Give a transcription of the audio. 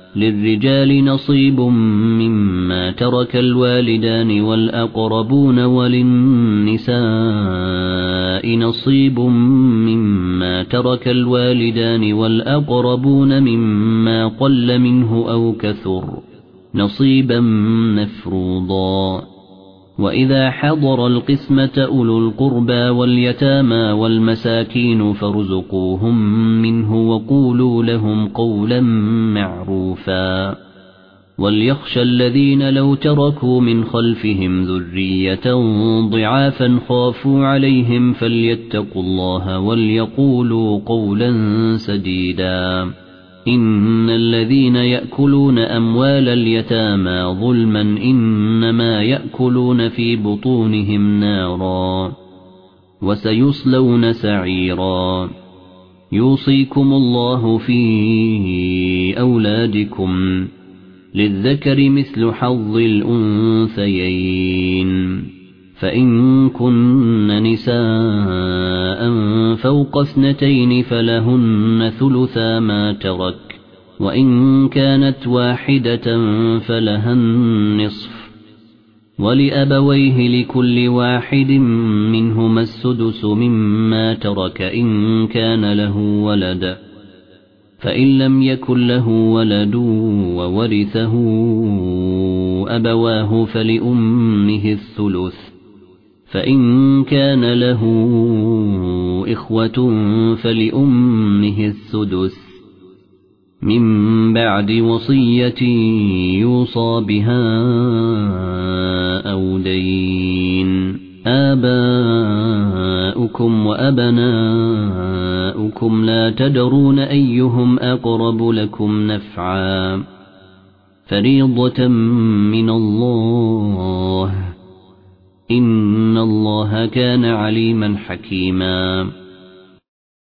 للرجال نصيب مما ترك الوالدان والأقربون وللنساء نصيب مما ترك الوالدان والأقربون مما قل منه أو كثر نصيبا مفروضا وإذا حضر القسمة أولو القربى واليتامى والمساكين فارزقوهم منه وقولوا لهم قولا معروفا وليخشى الذين لو تركوا من خلفهم ذرية ضعافا خافوا عليهم فليتقوا الله وليقولوا قولا سديدا إن الذين يأكلون أموال اليتامى ظلما إنما يأكلون في بطونهم نارا وسيصلون سعيرا يوصيكم الله في أولادكم للذكر مثل حظ الأنثيين فإن كن نساء فوق 2 فلهن ثلثا ما ترك وإن كانت واحدة فلها النصف ولأبويه لكل واحد منهما السدس مما ترك إن كان له ولد فإن لم يكن له ولد وورثه أبواه فلأمه الثلث فإن كان له إخوة فلأمه السدس من بعد وصية يوصى بها أو دين آباؤكم وأبناؤكم لا تدرون أيهم أقرب لكم نفعا فريضة من الله إن الله كان عليما حكيما